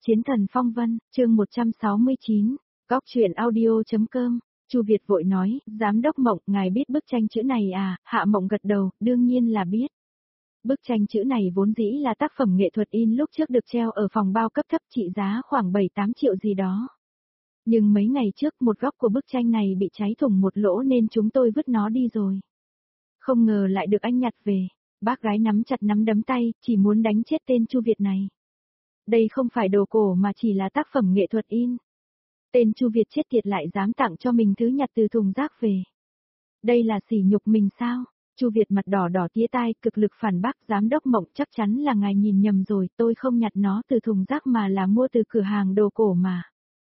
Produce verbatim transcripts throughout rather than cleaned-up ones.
Chiến thần phong vân, chương một trăm sáu mươi chín, góc truyện audio.com, Chu Việt vội nói, giám đốc Mộng, ngài biết bức tranh chữ này à? Hạ Mộng gật đầu, đương nhiên là biết. Bức tranh chữ này vốn dĩ là tác phẩm nghệ thuật in lúc trước được treo ở phòng bao cấp thấp trị giá khoảng bảy tám triệu gì đó. Nhưng mấy ngày trước một góc của bức tranh này bị cháy thủng một lỗ nên chúng tôi vứt nó đi rồi. Không ngờ lại được anh nhặt về. Bác gái nắm chặt nắm đấm tay, chỉ muốn đánh chết tên Chu Việt này. Đây không phải đồ cổ mà chỉ là tác phẩm nghệ thuật in. Tên Chu Việt chết tiệt lại dám tặng cho mình thứ nhặt từ thùng rác về. Đây là sỉ nhục mình sao? Chu Việt mặt đỏ đỏ tía tai, cực lực phản bác, giám đốc Mộng, chắc chắn là ngài nhìn nhầm rồi, tôi không nhặt nó từ thùng rác mà là mua từ cửa hàng đồ cổ mà.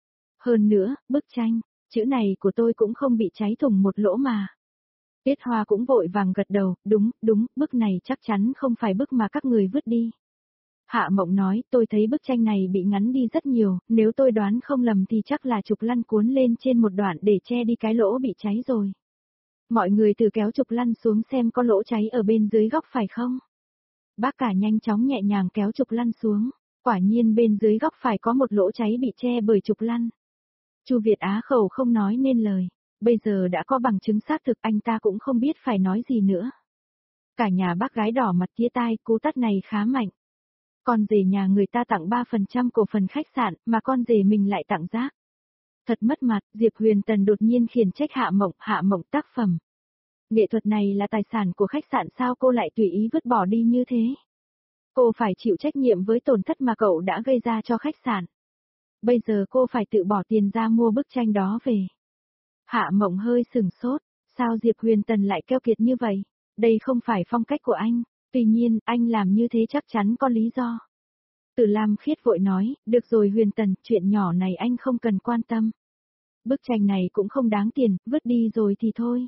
Hơn nữa, bức tranh, chữ này của tôi cũng không bị cháy thủng một lỗ mà. Tiết Hoa cũng vội vàng gật đầu, đúng, đúng, bức này chắc chắn không phải bức mà các người vứt đi. Hạ Mộng nói, tôi thấy bức tranh này bị ngắn đi rất nhiều, nếu tôi đoán không lầm thì chắc là trục lăn cuốn lên trên một đoạn để che đi cái lỗ bị cháy rồi. Mọi người thử kéo trục lăn xuống xem có lỗ cháy ở bên dưới góc phải không? Bác cả nhanh chóng nhẹ nhàng kéo trục lăn xuống, quả nhiên bên dưới góc phải có một lỗ cháy bị che bởi trục lăn. Chu Việt á khẩu không nói nên lời, bây giờ đã có bằng chứng xác thực anh ta cũng không biết phải nói gì nữa. Cả nhà bác gái đỏ mặt tía tai, cú tát này khá mạnh. Con rể nhà người ta tặng ba phần trăm cổ phần khách sạn, mà con rể mình lại tặng rác. Thật mất mặt, Diệp Huyền Tần đột nhiên khiển trách Hạ Mộng, Hạ Mộng tác phẩm. Nghệ thuật này là tài sản của khách sạn sao cô lại tùy ý vứt bỏ đi như thế? Cô phải chịu trách nhiệm với tổn thất mà cậu đã gây ra cho khách sạn. Bây giờ cô phải tự bỏ tiền ra mua bức tranh đó về. Hạ Mộng hơi sừng sốt, sao Diệp Huyền Tần lại keo kiệt như vậy? Đây không phải phong cách của anh. Tuy nhiên, anh làm như thế chắc chắn có lý do. Từ Lam Khiết vội nói, được rồi Huyền Tần, chuyện nhỏ này anh không cần quan tâm. Bức tranh này cũng không đáng tiền, vứt đi rồi thì thôi.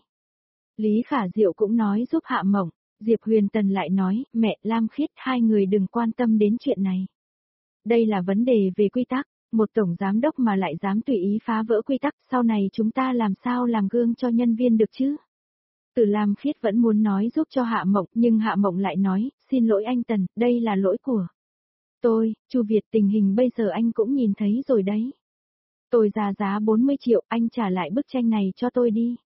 Lý Khả Diệu cũng nói giúp Hạ Mộng, Diệp Huyền Tần lại nói, mẹ Lam Khiết, hai người đừng quan tâm đến chuyện này. Đây là vấn đề về quy tắc, một tổng giám đốc mà lại dám tùy ý phá vỡ quy tắc, sau này chúng ta làm sao làm gương cho nhân viên được chứ? Từ Lam Khiết vẫn muốn nói giúp cho Hạ Mộng, nhưng Hạ Mộng lại nói, xin lỗi anh Tần, đây là lỗi của tôi. Chu Việt, tình hình bây giờ anh cũng nhìn thấy rồi đấy. Tôi ra giá bốn mươi triệu, anh trả lại bức tranh này cho tôi đi.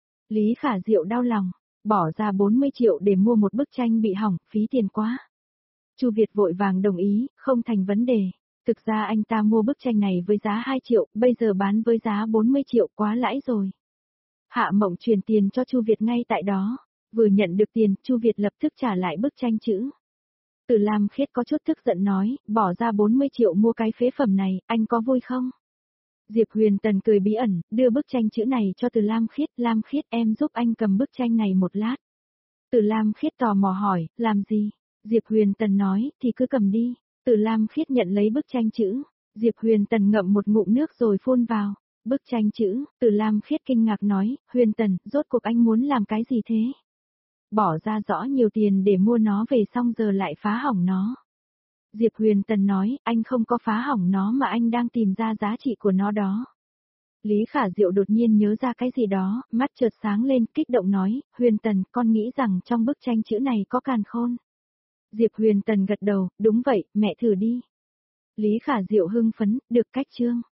Lý Khả Diệu đau lòng, bỏ ra bốn mươi triệu để mua một bức tranh bị hỏng, phí tiền quá. Chu Việt vội vàng đồng ý, không thành vấn đề. Thực ra anh ta mua bức tranh này với giá hai triệu, bây giờ bán với giá bốn mươi triệu, quá lãi rồi. Hạ Mộng truyền tiền cho Chu Việt ngay tại đó, vừa nhận được tiền, Chu Việt lập tức trả lại bức tranh chữ. Từ Lam Khiết có chút tức giận nói, bỏ ra bốn mươi triệu mua cái phế phẩm này, anh có vui không? Diệp Huyền Tần cười bí ẩn, đưa bức tranh chữ này cho Từ Lam Khiết, Lam Khiết em giúp anh cầm bức tranh này một lát. Từ Lam Khiết tò mò hỏi, làm gì? Diệp Huyền Tần nói, thì cứ cầm đi. Từ Lam Khiết nhận lấy bức tranh chữ, Diệp Huyền Tần ngậm một ngụm nước rồi phun vào. Bức tranh chữ, Từ Lam Khiết kinh ngạc nói, Huyền Tần, rốt cuộc anh muốn làm cái gì thế? Bỏ ra rõ nhiều tiền để mua nó về xong giờ lại phá hỏng nó. Diệp Huyền Tần nói, anh không có phá hỏng nó mà anh đang tìm ra giá trị của nó đó. Lý Khả Diệu đột nhiên nhớ ra cái gì đó, mắt chợt sáng lên, kích động nói, Huyền Tần, con nghĩ rằng trong bức tranh chữ này có càn khôn. Diệp Huyền Tần gật đầu, đúng vậy, mẹ thử đi. Lý Khả Diệu hưng phấn, được cách chương.